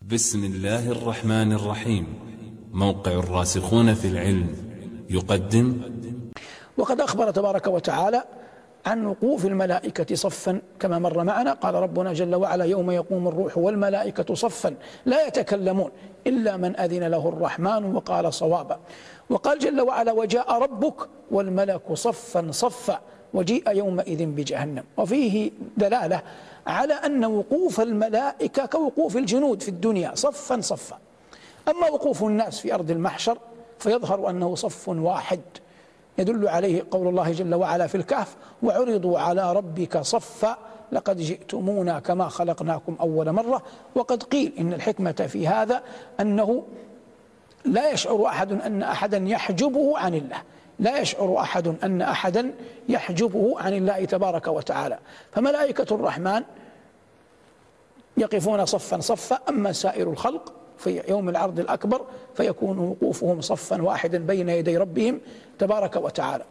بسم الله الرحمن الرحيم. موقع الراسخون في العلم يقدم. وقد أخبر تبارك وتعالى عن وقوف الملائكة صفا كما مر معنا. قال ربنا جل وعلا: يوم يقوم الروح والملائكة صفا لا يتكلمون إلا من أذن له الرحمن وقال صوابا. وقال جل وعلا: وجاء ربك والملك صفا صفا وجيء يومئذ بجهنم. وفيه دلالة على أن وقوف الملائكة كوقوف الجنود في الدنيا صفا صفا. أما وقوف الناس في أرض المحشر فيظهر أنه صف واحد، يدل عليه قول الله جل وعلا في الكهف: وعرضوا على ربك صفا لقد جئتمونا كما خلقناكم أول مرة. وقد قيل إن الحكمة في هذا أنه لا يشعر أحد أن أحدا يحجبه عن الله، لا يشعر أحد أن أحدا يحجبه عن الله تبارك وتعالى. فملائكة الرحمن يقفون صفا صفا، أما سائر الخلق في يوم العرض الأكبر فيكون وقوفهم صفا واحدا بين يدي ربهم تبارك وتعالى.